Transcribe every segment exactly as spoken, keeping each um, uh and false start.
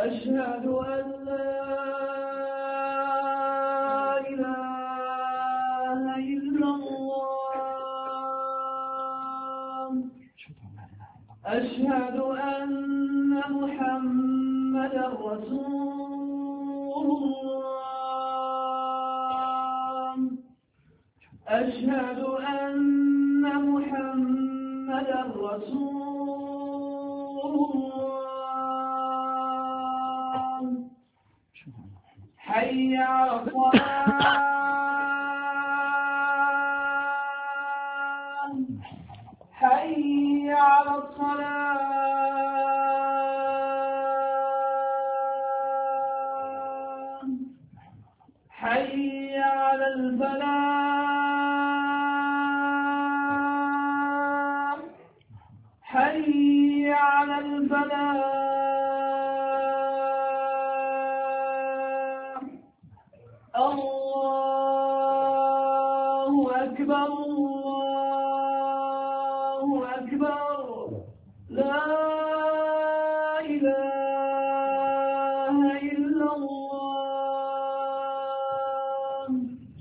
أشهد أن لا إله إلا الله. أشهد أن محمدا رسول الله. أشهد أن محمدا رسول الله. حي على الصلاة. حي على الصلاة. حي على الفلاح. حي على الفلاح. الله أكبر الله أكبر. لا إله إلا الله.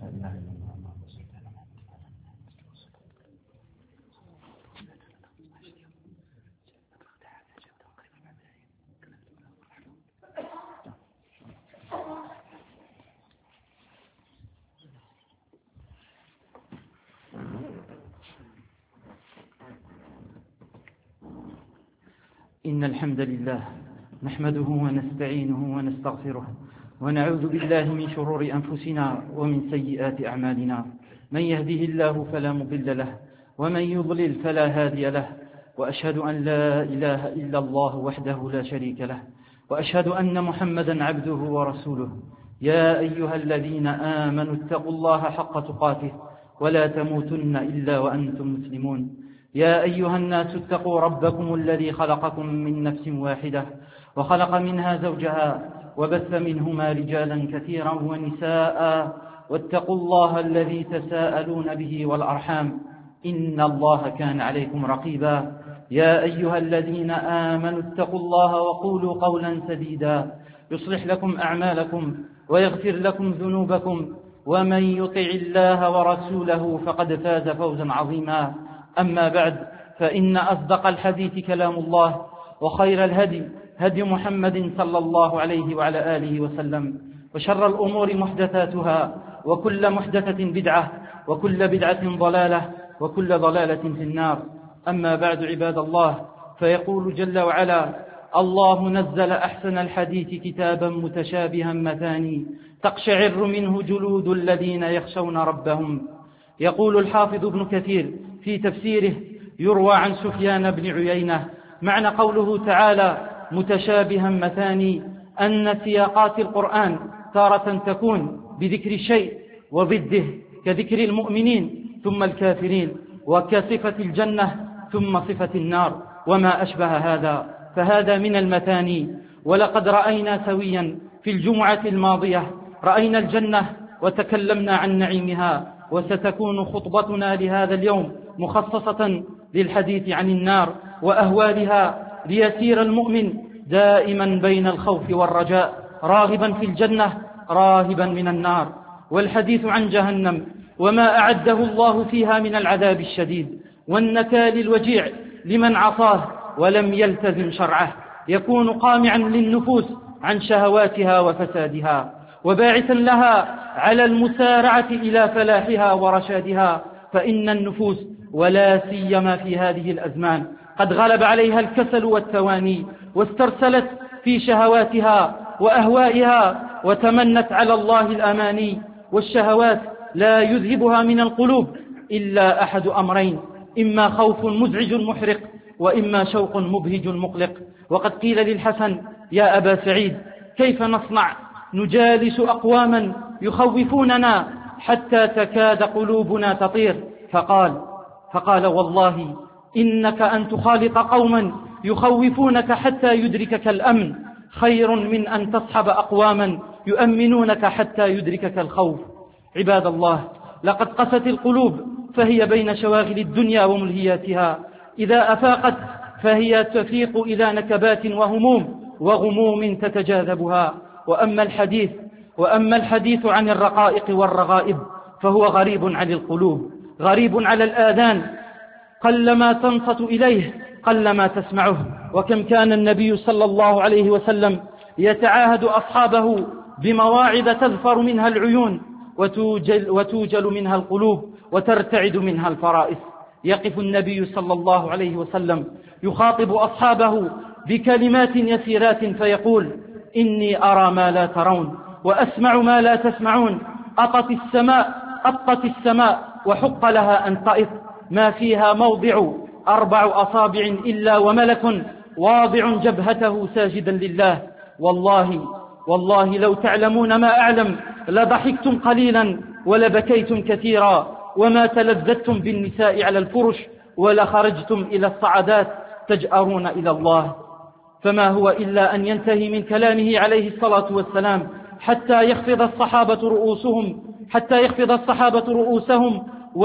إن الحمد لله نحمده ونستعينه ونستغفره ونعوذ بالله من شرور أنفسنا ومن سيئات أعمالنا. من يهده الله فلا مضل له ومن يضلل فلا هادي له، وأشهد أن لا إله إلا الله وحده لا شريك له، وأشهد أن محمدا عبده ورسوله. يا أيها الذين آمنوا اتقوا الله حق تقاته ولا تموتن إلا وأنتم مسلمون. يا أيها الناس اتقوا ربكم الذي خلقكم من نفس واحدة وخلق منها زوجها وبث منهما رجالا كثيرا ونساء، واتقوا الله الذي تساءلون به والأرحام إن الله كان عليكم رقيبا. يا أيها الذين آمنوا اتقوا الله وقولوا قولا سديدا يصلح لكم أعمالكم ويغفر لكم ذنوبكم، ومن يطع الله ورسوله فقد فاز فوزا عظيما. أما بعد، فإن أصدق الحديث كلام الله، وخير الهدي هدي محمد صلى الله عليه وعلى آله وسلم، وشر الأمور محدثاتها، وكل محدثة بدعة، وكل بدعة ضلالة، وكل ضلالة في النار. أما بعد، عباد الله، فيقول جل وعلا: الله نزل أحسن الحديث كتابا متشابها مثاني تقشعر منه جلود الذين يخشون ربهم. يقول الحافظ ابن كثير في تفسيره: يروى عن سفيان بن عيينة معنى قوله تعالى متشابها مثاني أن سياقات القرآن تارة تكون بذكر شيء وضده، كذكر المؤمنين ثم الكافرين، وكصفة الجنة ثم صفة النار وما أشبه هذا، فهذا من المثاني. ولقد رأينا سويا في الجمعة الماضية رأينا الجنة وتكلمنا عن نعيمها، وستكون خطبتنا لهذا اليوم مخصصة للحديث عن النار وأهوالها، ليسير المؤمن دائما بين الخوف والرجاء، راغبا في الجنة راهبا من النار. والحديث عن جهنم وما أعده الله فيها من العذاب الشديد والنكال الوجيع لمن عصاه ولم يلتزم شرعه، يكون قامعا للنفوس عن شهواتها وفسادها، وباعثا لها على المسارعة إلى فلاحها ورشادها. فإن النفوس ولا سيما في هذه الأزمان قد غلب عليها الكسل والتواني، واسترسلت في شهواتها وأهوائها، وتمنت على الله الأماني. والشهوات لا يذهبها من القلوب إلا أحد أمرين: إما خوف مزعج محرق، وإما شوق مبهج مقلق. وقد قيل للحسن: يا أبا سعيد، كيف نصنع؟ نجالس أقواما يخوفوننا حتى تكاد قلوبنا تطير. فقال فقال والله إنك أن تخالط قوما يخوفونك حتى يدركك الأمن خير من أن تصحب أقواما يؤمنونك حتى يدركك الخوف. عباد الله، لقد قست القلوب فهي بين شواغل الدنيا وملهياتها، إذا أفاقت فهي تفيق إلى نكبات وهموم وغموم تتجاذبها. وأما الحديث وأما الحديث عن الرقائق والرغائب فهو غريب عن القلوب، غريب على الآذان، قلما تنصت إليه قلما تسمعه. وكم كان النبي صلى الله عليه وسلم يتعاهد أصحابه بمواعظ تذفر منها العيون وتوجل, وتوجل منها القلوب وترتعد منها الفرائس. يقف النبي صلى الله عليه وسلم يخاطب أصحابه بكلمات يسيرات فيقول: إني أرى ما لا ترون وأسمع ما لا تسمعون. أطت السماء أطت السماء وحق لها أن تأط، ما فيها موضع أربع أصابع إلا وملك واضع جبهته ساجدا لله. والله والله لو تعلمون ما أعلم لضحكتم قليلا ولبكيتم كثيرا، وما تلذذتم بالنساء على الفرش ولخرجتم إلى الصعدات تجأرون إلى الله. فما هو إلا أن ينتهي من كلامه عليه الصلاة والسلام حتى يخفض الصحابة رؤوسهم حتى يخفض الصحابة رؤوسهم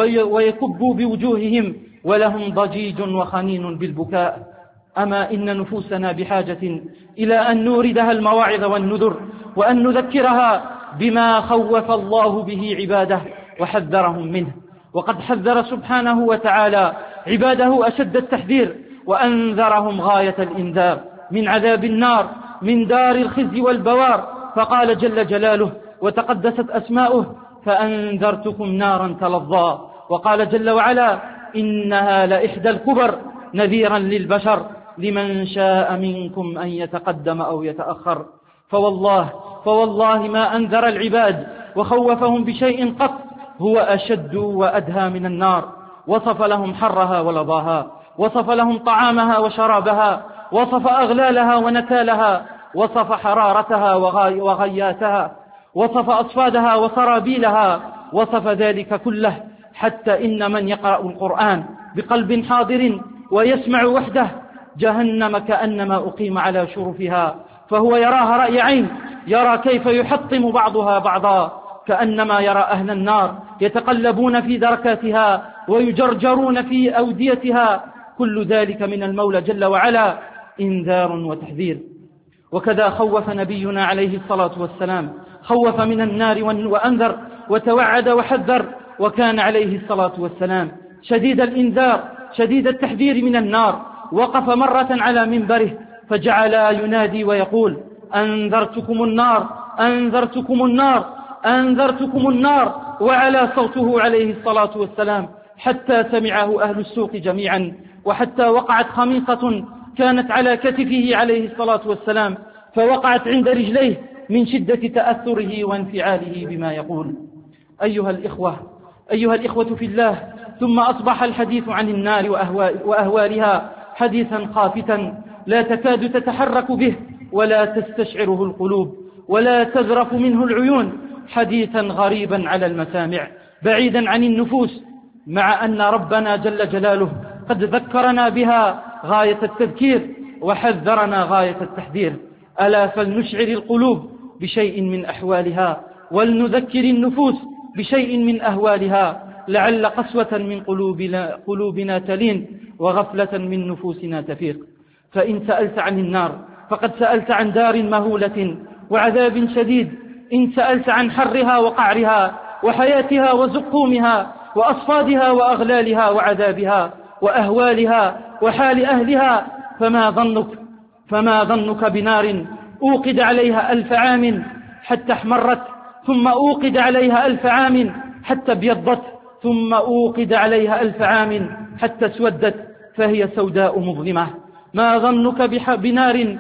ويكبوا بوجوههم ولهم ضجيج وخنين بالبكاء. أما إن نفوسنا بحاجة إلى أن نوردها المواعظ والنذر، وأن نذكرها بما خوف الله به عباده وحذرهم منه. وقد حذر سبحانه وتعالى عباده أشد التحذير، وأنذرهم غاية الإنذار من عذاب النار، من دار الخزي والبوار. فقال جل جلاله وتقدست أسماؤه: فأنذرتكم نارا تلظى. وقال جل وعلا: إنها لإحدى الكبر نذيرا للبشر لمن شاء منكم أن يتقدم أو يتأخر. فوالله فوالله ما أنذر العباد وخوفهم بشيء قط هو أشد وأدهى من النار. وصف لهم حرها ولظاها، وصف لهم طعامها وشرابها، وصف أغلالها ونكالها، وصف حرارتها وغياتها، وصف أصفادها وسرابيلها، وصف ذلك كله، حتى إن من يقرأ القرآن بقلب حاضر ويسمع وحده جهنم كأنما أقيم على شرفها، فهو يراها رأي عين، يرى كيف يحطم بعضها بعضا، كأنما يرى أهل النار يتقلبون في دركاتها ويجرجرون في أوديتها. كل ذلك من المولى جل وعلا إنذار وتحذير. وكذا خوف نبينا عليه الصلاة والسلام، خوف من النار وأنذر وتوعد وحذر. وكان عليه الصلاة والسلام شديد الإنذار شديد التحذير من النار. وقف مرة على منبره فجعل ينادي ويقول: أنذرتكم النار أنذرتكم النار أنذرتكم النار. وعلى صوته عليه الصلاة والسلام حتى سمعه أهل السوق جميعا، وحتى وقعت خميصة كانت على كتفه عليه الصلاة والسلام فوقعت عند رجليه من شدة تأثره وانفعاله بما يقول. أيها الإخوة أيها الإخوة في الله، ثم أصبح الحديث عن النار وأهوالها حديثا خافتا لا تكاد تتحرك به ولا تستشعره القلوب ولا تذرف منه العيون، حديثا غريبا على المسامع بعيدا عن النفوس، مع أن ربنا جل جلاله قد ذكرنا بها غاية التذكير وحذرنا غاية التحذير. ألا فلنشعر القلوب بشيء من أحوالها ولنذكر النفوس بشيء من أهوالها، لعل قسوة من قلوبنا, قلوبنا تلين وغفلة من نفوسنا تفيق. فإن سألت عن النار فقد سألت عن دار مهولة وعذاب شديد. إن سألت عن حرها وقعرها وحياتها وزقومها وأصفادها وأغلالها وعذابها وأهوالها وحال أهلها، فما ظنك فما ظنك بنار أوقد عليها ألف عام حتى احمرت، ثم أوقد عليها ألف عام حتى ابيضت، ثم أوقد عليها ألف عام حتى اسودت فهي سوداء مظلمة. ما ظنك بنار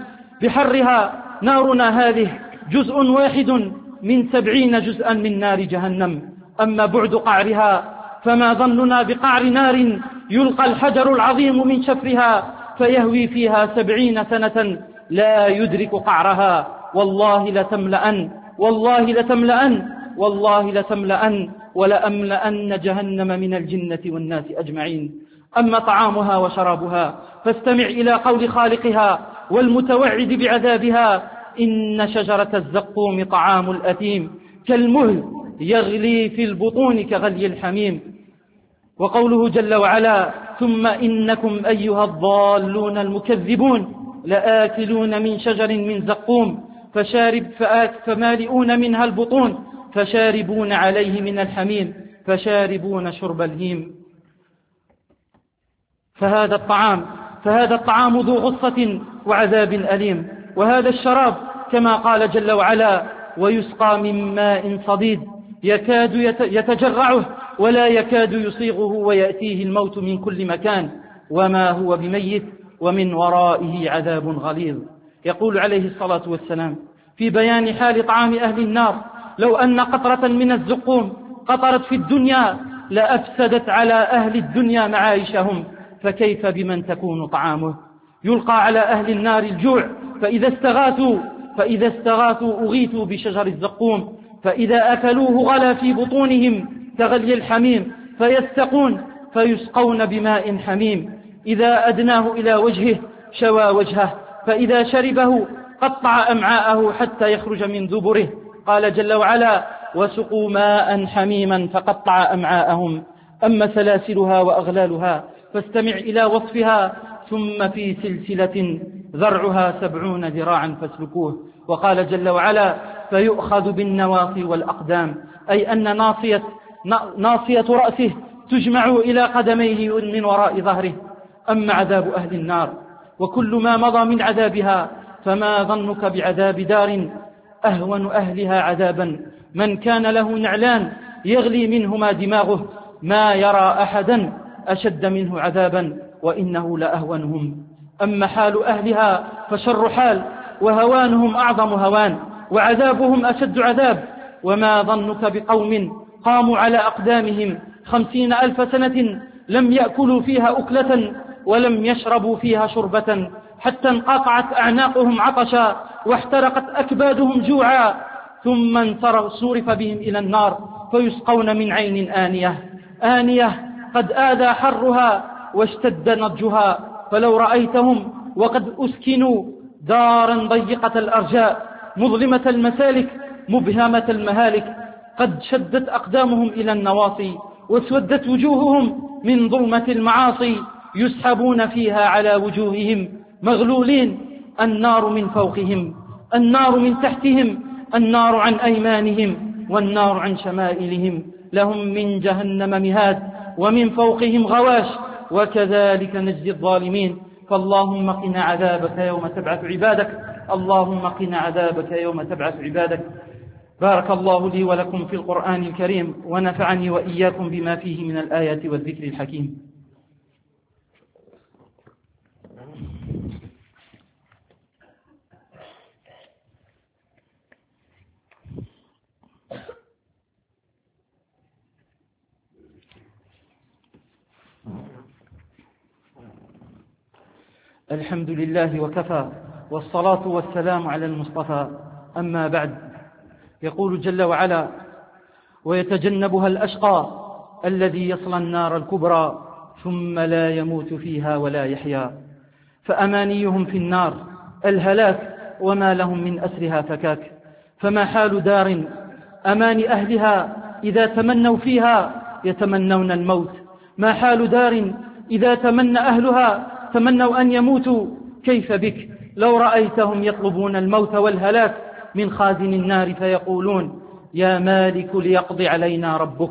بحرها؟ نارنا هذه جزء واحد من سبعين جزءا من نار جهنم. أما بعد قعرها فما ظننا بقعر نار يلقى الحجر العظيم من شفرها فيهوي فيها سبعين سنة لا يدرك قعرها. والله لتملأن والله لتملأن والله لتملأن ولأملأن جهنم من الجنة والناس أجمعين. أما طعامها وشرابها فاستمع إلى قول خالقها والمتوعد بعذابها: إن شجرة الزقوم طعام الأثيم كالمهل يغلي في البطون كغلي الحميم. وقوله جل وعلا: ثم إنكم أيها الضالون المكذبون لآكلون من شجر من زقوم فشارب فمالئون منها البطون فشاربون عليه من الحميم فشاربون شرب الهيم. فهذا الطعام فهذا الطعام ذو غصة وعذاب أليم، وهذا الشراب كما قال جل وعلا: ويسقى من ماء صديد يكاد يتجرعه ولا يكاد يصيغه ويأتيه الموت من كل مكان وما هو بميت ومن ورائه عذاب غليظ. يقول عليه الصلاة والسلام في بيان حال طعام أهل النار: لو أن قطرة من الزقوم قطرت في الدنيا لأفسدت على أهل الدنيا معايشهم، فكيف بمن تكون طعامه؟ يلقى على أهل النار الجوع، فإذا استغاثوا فإذا استغاثوا أغيثوا بشجر الزقوم، فإذا أكلوه غلى في بطونهم كغلي الحميم، فيستقون فيسقون بماء حميم إذا أدناه إلى وجهه شوى وجهه، فإذا شربه قطع أمعاءه حتى يخرج من دبره. قال جل وعلا: وسقوا ماء حميما فقطع أمعاءهم. أما سلاسلها وأغلالها فاستمع إلى وصفها: ثم في سلسلة ذرعها سبعون ذراعا فاسلكوه. وقال جل وعلا: فيؤخذ بالنواصي والأقدام، أي أن ناصية, ناصية رأسه تجمع إلى قدميه من وراء ظهره. أما عذاب أهل النار وكل ما مضى من عذابها فما ظنك بعذاب دار أهون أهلها عذابا من كان له نعلان يغلي منهما دماغه، ما يرى أحدا أشد منه عذابا وإنه لأهونهم. أما حال أهلها فشر حال، وهوانهم أعظم هوان، وعذابهم أشد عذاب. وما ظنك بقوم قاموا على أقدامهم خمسين ألف سنة لم يأكلوا فيها أكلة ولم يشربوا فيها شربة حتى انقطعت أعناقهم عطشا واحترقت أكبادهم جوعا، ثم انصرف بهم إلى النار فيسقون من عين آنية آنية قد آذى حرها واشتد نضجها. فلو رأيتهم وقد أسكنوا دارا ضيقة الأرجاء مظلمة المسالك مبهمة المهالك، قد شدت أقدامهم إلى النواصي واسودت وجوههم من ظلمة المعاصي، يسحبون فيها على وجوههم مغلولين، النار من فوقهم، النار من تحتهم، النار عن أيمانهم، والنار عن شمائلهم، لهم من جهنم مهاد ومن فوقهم غواش، وكذلك نجزي الظالمين. فاللهم قنا عذابك يوم تبعث عبادك، اللهم قنا عذابك يوم تبعث عبادك. بارك الله لي ولكم في القرآن الكريم، ونفعني وإياكم بما فيه من الآيات والذكر الحكيم. الحمد لله وكفى، والصلاة والسلام على المصطفى. أما بعد، يقول جل وعلا: ويتجنبها الأشقى الذي يصلى النار الكبرى ثم لا يموت فيها ولا يحيا. فأمانيهم في النار الهلاك وما لهم من أسرها فكاك. فما حال دار أمان أهلها إذا تمنوا فيها يتمنون الموت؟ ما حال دار إذا تمنى أهلها تمنوا أن يموتوا؟ كيف بك لو رأيتهم يطلبون الموت والهلاك من خازن النار فيقولون: يا مالك ليقضي علينا ربك،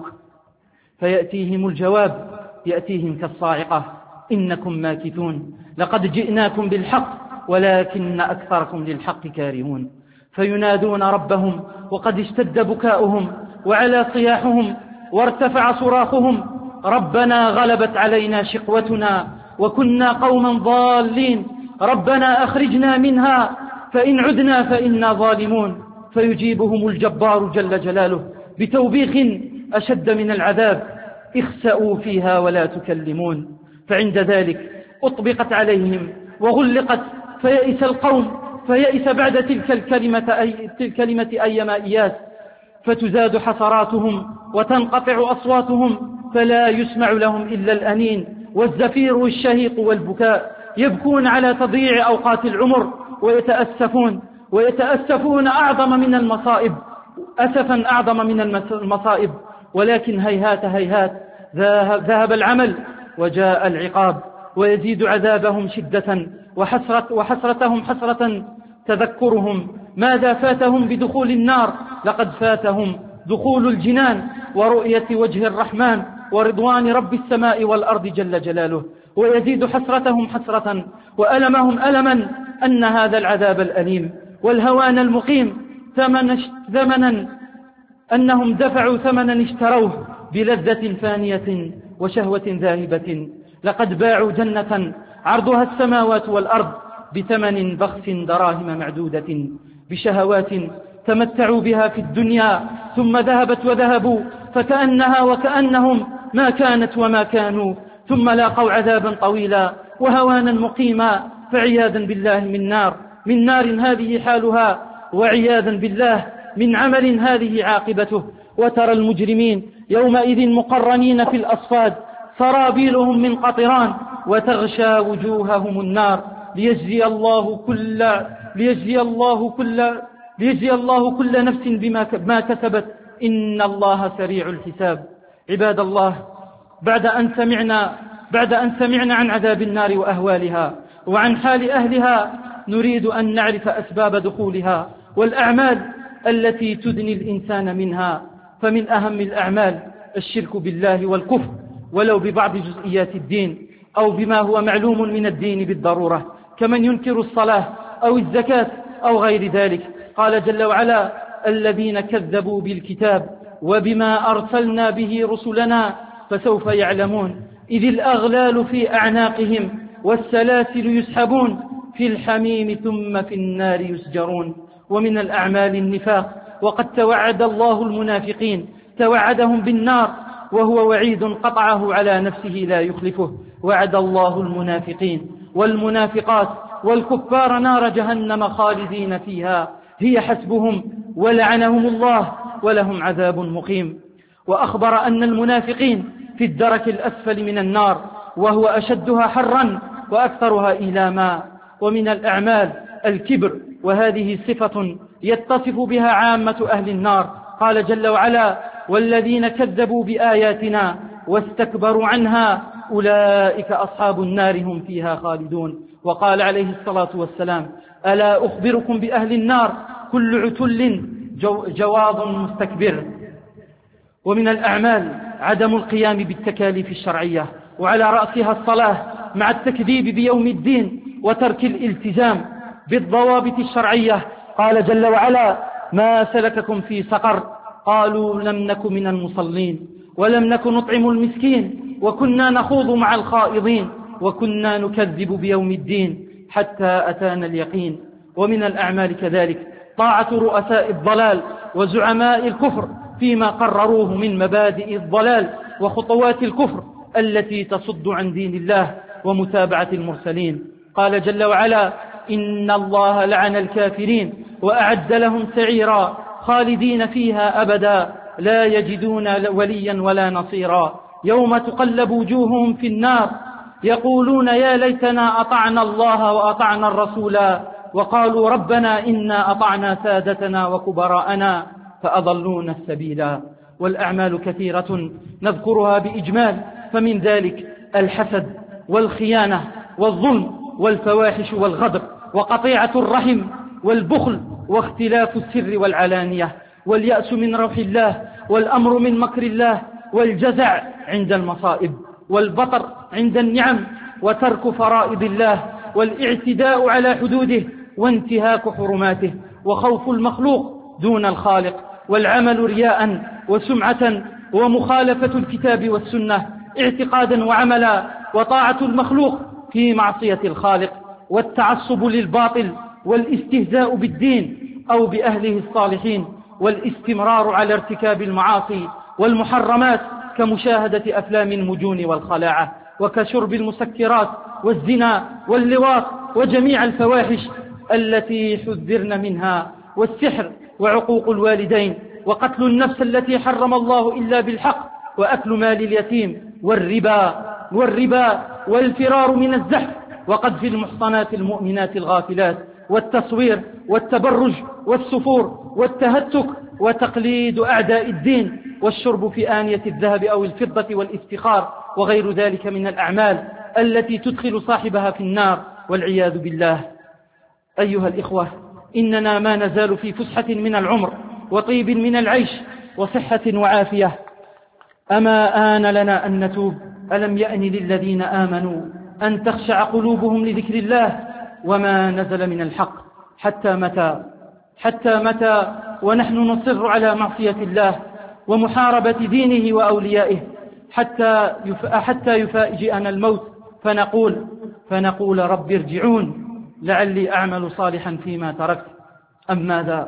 فيأتيهم الجواب يأتيهم كالصاعقة: إنكم ماكثون، لقد جئناكم بالحق ولكن أكثركم للحق كارهون. فينادون ربهم وقد اشتد بكاؤهم وعلى صياحهم وارتفع صراخهم: ربنا غلبت علينا شقوتنا وكنا قوما ضالين، ربنا أخرجنا منها فإن عدنا فإنا ظالمون. فيجيبهم الجبار جل جلاله بتوبيخ أشد من العذاب: اخسأوا فيها ولا تكلمون. فعند ذلك أطبقت عليهم وغلقت، فيئس القوم، فيئس بعد تلك الكلمة, أي تلك الكلمة أيما إياس، فتزاد حسراتهم وتنقطع أصواتهم، فلا يسمع لهم إلا الأنين والزفير والشهيق والبكاء. يبكون على تضييع أوقات العمر ويتأسفون ويتأسفون أعظم من المصائب، أسفا أعظم من المصائب. ولكن هيهات هيهات، ذهب العمل وجاء العقاب. ويزيد عذابهم شدة وحسرة وحسرتهم حسرة تذكرهم ماذا فاتهم بدخول النار. لقد فاتهم دخول الجنان ورؤية وجه الرحمن ورضوان رب السماء والأرض جل جلاله. ويزيد حسرتهم حسرة وألمهم ألما أن هذا العذاب الأليم والهوان المقيم ثمنا أنهم دفعوا ثمنا اشتروه بلذة فانية وشهوة ذاهبة. لقد باعوا جنة عرضها السماوات والأرض بثمن بخس دراهم معدودة بشهوات تمتعوا بها في الدنيا ثم ذهبت وذهبوا فكأنها وكأنهم ما كانت وما كانوا ثم لاقوا عذابا طويلا وهوانا مقيما. فعياذا بالله من نار من نار هذه حالها وعياذا بالله من عمل هذه عاقبته. وترى المجرمين يومئذ مقرنين في الأصفاد سرابيلهم من قطران وتغشى وجوههم النار ليجزي الله كل ليجزي الله كل ليجزي الله كل نفس بما ما كسبت إن الله سريع الحساب. عباد الله، بعد أن سمعنا بعد أن سمعنا عن عذاب النار وأهوالها وعن حال أهلها نريد أن نعرف أسباب دخولها والأعمال التي تدني الإنسان منها. فمن أهم الأعمال الشرك بالله والكفر ولو ببعض جزئيات الدين أو بما هو معلوم من الدين بالضرورة كمن ينكر الصلاة أو الزكاة أو غير ذلك. قال جل وعلا: الذين كذبوا بالكتاب وبما أرسلنا به رسلنا فسوف يعلمون إذ الأغلال في أعناقهم والسلاسل يسحبون في الحميم ثم في النار يسجرون. ومن الأعمال النفاق، وقد توعد الله المنافقين توعدهم بالنار وهو وعيد قطعه على نفسه لا يخلفه. وعد الله المنافقين والمنافقات والكفار نار جهنم خالدين فيها هي حسبهم ولعنهم الله ولهم عذاب مقيم. وأخبر أن المنافقين في الدرك الأسفل من النار وهو أشدها حرا وأكثرها إيلاما. ومن الأعمال الكبر، وهذه صفة يتصف بها عامة أهل النار. قال جل وعلا: والذين كذبوا بآياتنا واستكبروا عنها أولئك أصحاب النار هم فيها خالدون. وقال عليه الصلاة والسلام: ألا أخبركم بأهل النار كل عتل جو جواظ مستكبر. ومن الأعمال عدم القيام بالتكاليف الشرعية وعلى رأسها الصلاة مع التكذيب بيوم الدين وترك الالتزام بالضوابط الشرعية. قال جل وعلا: ما سلككم في سقر قالوا لم نك من المصلين ولم نك نطعم المسكين وكنا نخوض مع الخائضين وكنا نكذب بيوم الدين حتى أتانا اليقين. ومن الأعمال كذلك طاعة رؤساء الضلال وزعماء الكفر فيما قرروه من مبادئ الضلال وخطوات الكفر التي تصد عن دين الله ومتابعة المرسلين. قال جل وعلا: إن الله لعن الكافرين وأعد لهم سعيرا خالدين فيها أبدا لا يجدون وليا ولا نصيرا يوم تقلب وجوههم في النار يقولون يا ليتنا أطعنا الله وأطعنا الرسولا وقالوا ربنا إنا أطعنا سادتنا وكبراءنا فأضلونا السبيلا. والأعمال كثيرة نذكرها بإجمال، فمن ذلك الحسد والخيانة والظلم والفواحش والغدر وقطيعة الرحم والبخل واختلاف السر والعلانية واليأس من روح الله والأمر من مكر الله والجزع عند المصائب والبطر عند النعم وترك فرائض الله والاعتداء على حدوده وانتهاك حرماته وخوف المخلوق دون الخالق والعمل رياء وسمعة ومخالفة الكتاب والسنة اعتقادا وعملا وطاعة المخلوق في معصية الخالق والتعصب للباطل والاستهزاء بالدين أو بأهله الصالحين والاستمرار على ارتكاب المعاصي والمحرمات كمشاهدة أفلام المجون والخلاعة وكشرب المسكرات والزنا واللواط وجميع الفواحش التي حذرن منها والسحر وعقوق الوالدين وقتل النفس التي حرم الله إلا بالحق وأكل مال اليتيم والربا والربا والفرار من الزحف وقذف المحصنات المؤمنات الغافلات والتصوير والتبرج والسفور والتهتك وتقليد أعداء الدين والشرب في آنية الذهب أو الفضة والافتخار وغير ذلك من الأعمال التي تدخل صاحبها في النار والعياذ بالله. أيها الإخوة، إننا ما نزال في فسحة من العمر وطيب من العيش وصحة وعافية. أما آن لنا أن نتوب؟ ألم يأن للذين آمنوا أن تخشع قلوبهم لذكر الله وما نزل من الحق؟ حتى متى حتى متى ونحن نصر على معصية الله ومحاربة دينه وأوليائه حتى حتى يفاجئنا الموت فنقول فنقول رب ارجعون لعلي أعمل صالحا فيما تركت؟ أم ماذا؟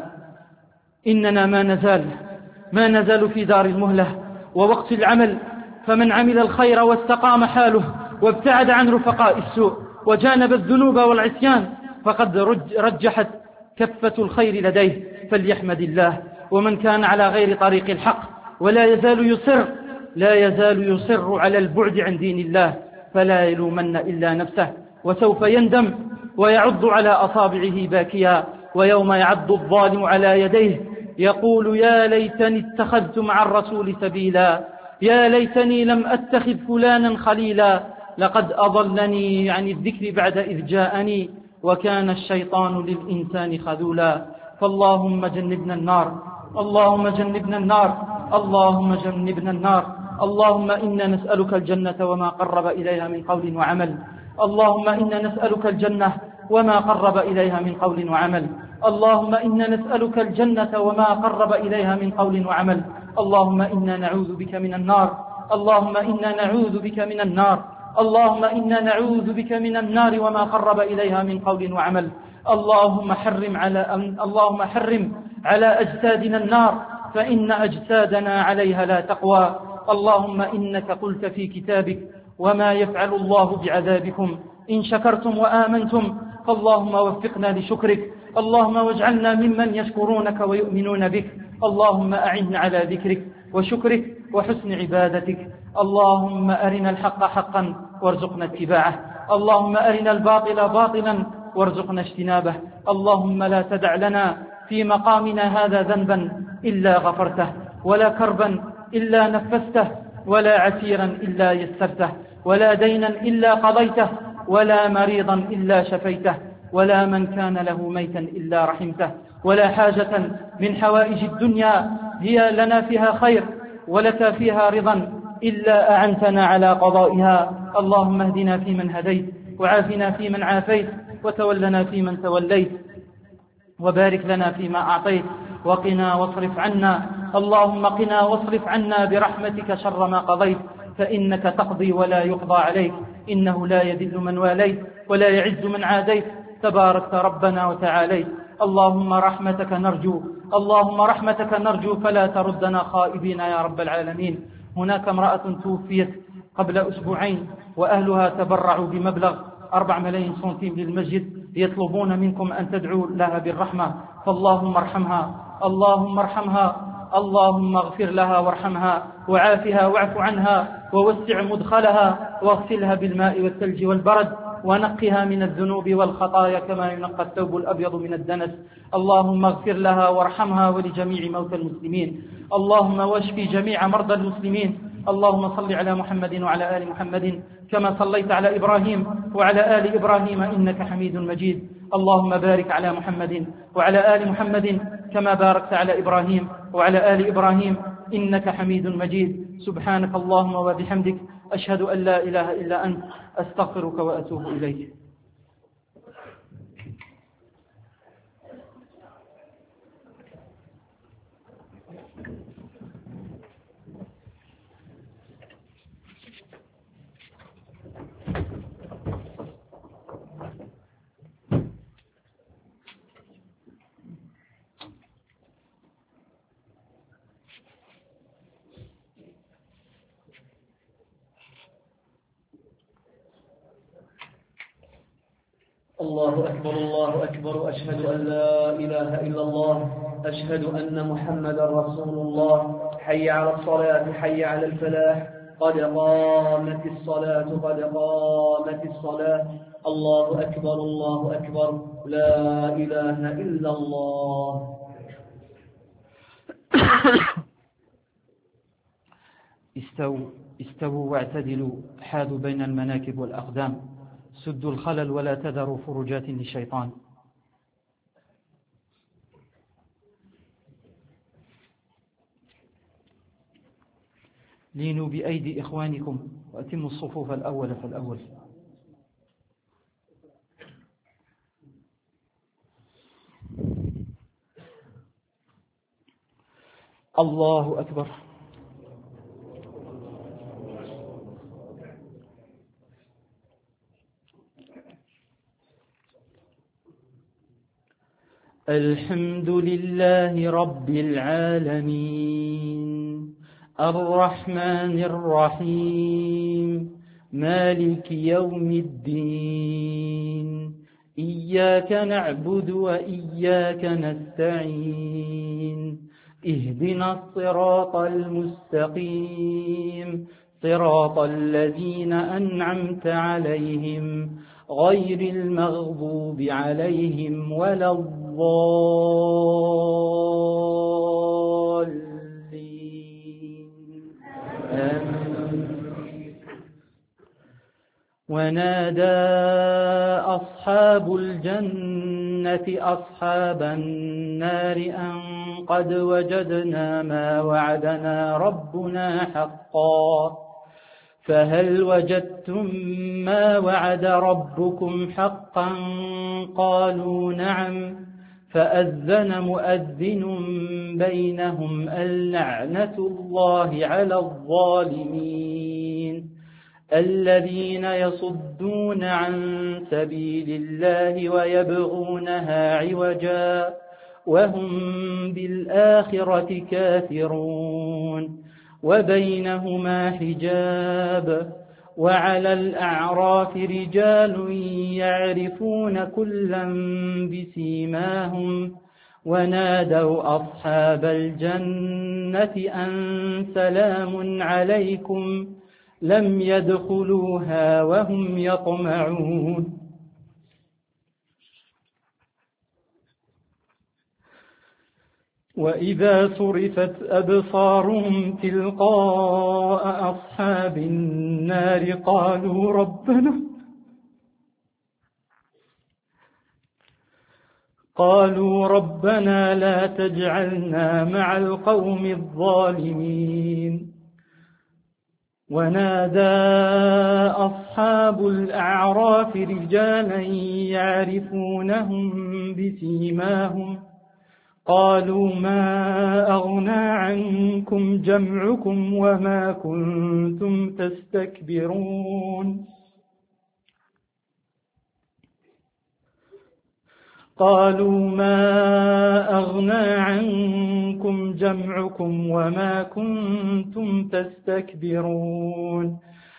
إننا ما نزال ما نزال في دار المهلة ووقت العمل، فمن عمل الخير واستقام حاله وابتعد عن رفقاء السوء وجانب الذنوب والعصيان فقد رجحت كفة الخير لديه فليحمد الله. ومن كان على غير طريق الحق ولا يزال يصر لا يزال يصر على البعد عن دين الله فلا يلومن إلا نفسه، وسوف يندم ويعض على أصابعه باكيا، ويوم يعض الظالم على يديه يقول يا ليتني اتخذت مع الرسول سبيلا، يا ليتني لم أتخذ فلانا خليلا، لقد أضلني عن الذكر بعد إذ جاءني وكان الشيطان للإنسان خذولا. فاللهم جنبنا النار، اللهم جنبنا النار، اللهم جنبنا النار. اللهم إنا نسألك الجنة وما قرب إليها من قول وعمل، اللهم إنا نسألك الجنة وما قرب إليها من قول وعمل، اللهم إنا نسألك الجنة وما قرب إليها من قول وعمل. اللهم إنا نعوذ بك من النار، اللهم إنا نعوذ بك من النار، اللهم إنا نعوذ بك من النار وما قرب إليها من قول وعمل. اللهم حرم على اللهم حرم على أجسادنا النار فإن أجسادنا عليها لا تقوى. اللهم إنك قلت في كتابك وما يفعل الله بعذابكم إن شكرتم وآمنتم، فاللهم وفقنا لشكرك، اللهم واجعلنا ممن يشكرونك ويؤمنون بك. اللهم أعنا على ذكرك وشكرك وحسن عبادتك. اللهم أرنا الحق حقا وارزقنا اتباعه، اللهم أرنا الباطل باطلا وارزقنا اجتنابه. اللهم لا تدع لنا في مقامنا هذا ذنبا إلا غفرته، ولا كربا إلا نفسته، ولا عسيرا إلا يسرته، ولا دينا إلا قضيته، ولا مريضا إلا شفيته، ولا من كان له ميتا إلا رحمته، ولا حاجة من حوائج الدنيا هي لنا فيها خير ولك فيها رضا إلا أعنتنا على قضائها. اللهم اهدنا فيمن هديت، وعافنا فيمن عافيت، وتولنا فيمن توليت، وبارك لنا فيما أعطيت، وقنا واصرف عنا اللهم قنا واصرف عنا برحمتك شر ما قضيت، فإنك تقضي ولا يقضى عليك، إنه لا يذل من واليت ولا يعز من عاديت، تباركت ربنا وتعاليت. اللهم رحمتك نرجو، اللهم رحمتك نرجو فلا تردنا خائبين يا رب العالمين. هناك امرأة توفيت قبل أسبوعين وأهلها تبرعوا بمبلغ أربع ملايين سنتيم للمسجد، يطلبون منكم أن تدعوا لها بالرحمة، فاللهم ارحمها، اللهم ارحمها، اللهم اغفر لها وارحمها وعافها واعف عنها ووسع مدخلها واغسلها بالماء والثلج والبرد ونقها من الذنوب والخطايا كما ينقى الثوب الأبيض من الدنس. اللهم اغفر لها وارحمها ولجميع موتى المسلمين، اللهم واشف جميع مرضى المسلمين. اللهم صل على محمد وعلى آل محمد كما صليت على إبراهيم وعلى آل إبراهيم إنك حميد مجيد. اللهم بارك على محمد وعلى آل محمد كما باركت على إبراهيم وعلى آل إبراهيم إنك حميد مجيد. سبحانك اللهم وبحمدك، أشهد أن لا إله إلا أنت، أستغفرك وأتوب إليك. الله أكبر الله أكبر، أشهد أن لا إله إلا الله، أشهد أن محمدا رسول الله. حي على الصلاة، حي على الفلاح، قد قامت الصلاة، قد قامت الصلاة. الله أكبر الله أكبر، لا إله إلا الله. استووا استووا واعتدلوا حاذوا بين المناكب والأقدام سدوا الخلل ولا تذروا فرجات للشيطان. لينوا بأيدي إخوانكم وأتموا الصفوف الأول فالأول. الله أكبر. الحمد لله رب العالمين الرحمن الرحيم مالك يوم الدين إياك نعبد وإياك نستعين اهدنا الصراط المستقيم صراط الذين أنعمت عليهم غير المغضوب عليهم ولا الضالين آمين. ونادى أصحاب الجنة أصحاب النار أن قد وجدنا ما وعدنا ربنا حقا فهل وجدتم ما وعد ربكم حقا قالوا نعم فأذن مؤذن بينهم اللعنة الله على الظالمين الذين يصدون عن سبيل الله ويبغونها عوجا وهم بالآخرة كافرون وبينهما حجاب وعلى الأعراف رجال يعرفون كلا بسيماهم ونادوا أصحاب الجنة أن سلام عليكم لم يدخلوها وهم يطمعون وإذا صرفت أبصارهم تلقاء أصحاب النار قالوا ربنا قالوا ربنا لا تجعلنا مع القوم الظالمين ونادى أصحاب الأعراف رجالا يعرفونهم بسيماهم قالوا ما أغنى عنكم جمعكم وما كنتم تستكبرون قالوا ما أغنى عنكم جمعكم وما كنتم تستكبرون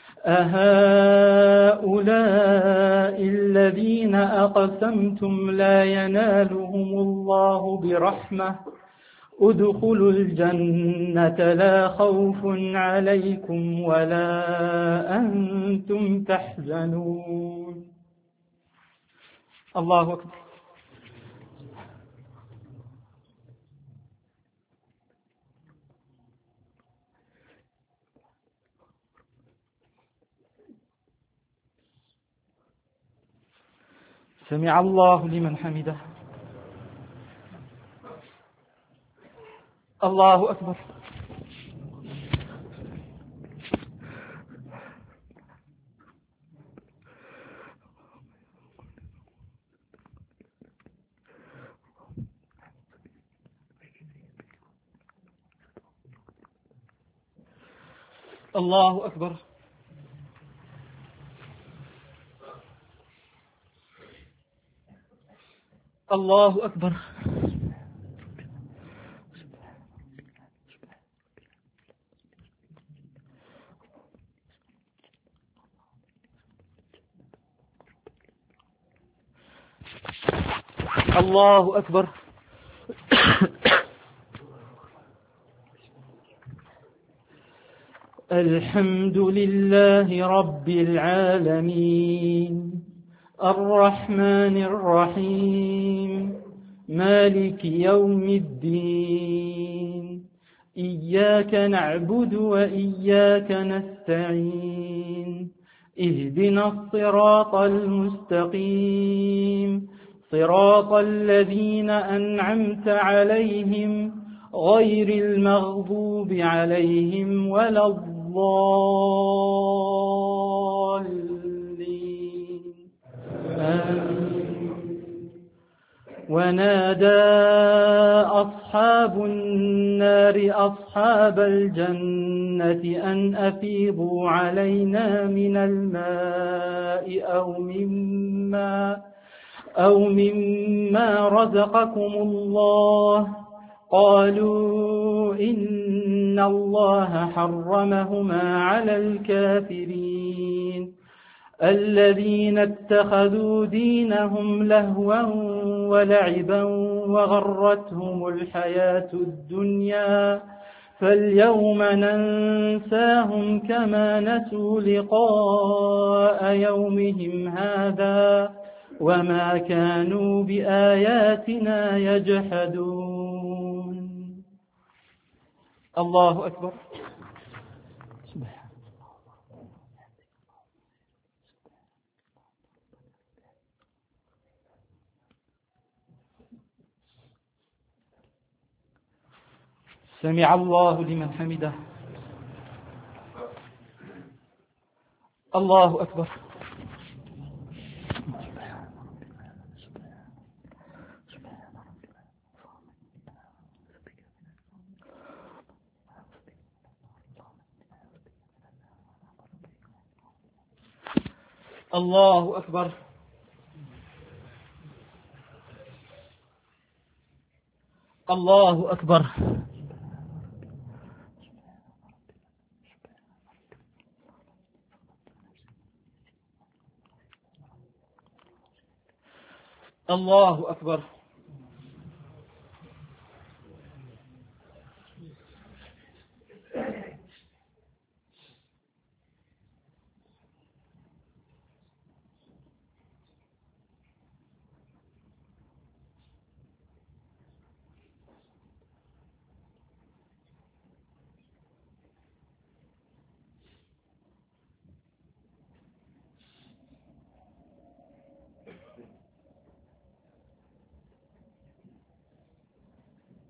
أهؤلاء الذين أقسمتم لا ينالهم الله برحمة ادخلوا الجنة لا خوف عليكم ولا أنتم تحزنون. الله أكبر. سمع الله لمن حمده. الله أكبر. الله أكبر. الله أكبر. الله أكبر. الحمد لله رب العالمين الرحمن الرحيم مالك يوم الدين إياك نعبد وإياك نستعين اهدنا الصراط المستقيم صراط الذين أنعمت عليهم غير المغضوب عليهم ولا الضالين آمين. ونادى أصحاب النار أصحاب الجنة أن أفيضوا علينا من الماء أو مما أو مما رزقكم الله قالوا إن الله حرمهما على الكافرين الذين اتخذوا دينهم لهوا ولعبا وغرتهم الحياة الدنيا فاليوم ننساهم كما نسوا لقاء يومهم هذا وما كانوا بآياتنا يجحدون. الله أكبر. سمع الله لمن حمده. الله أكبر. الله أكبر. الله أكبر. الله أكبر.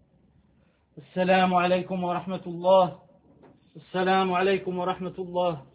السلام عليكم ورحمة الله. السلام عليكم ورحمة الله.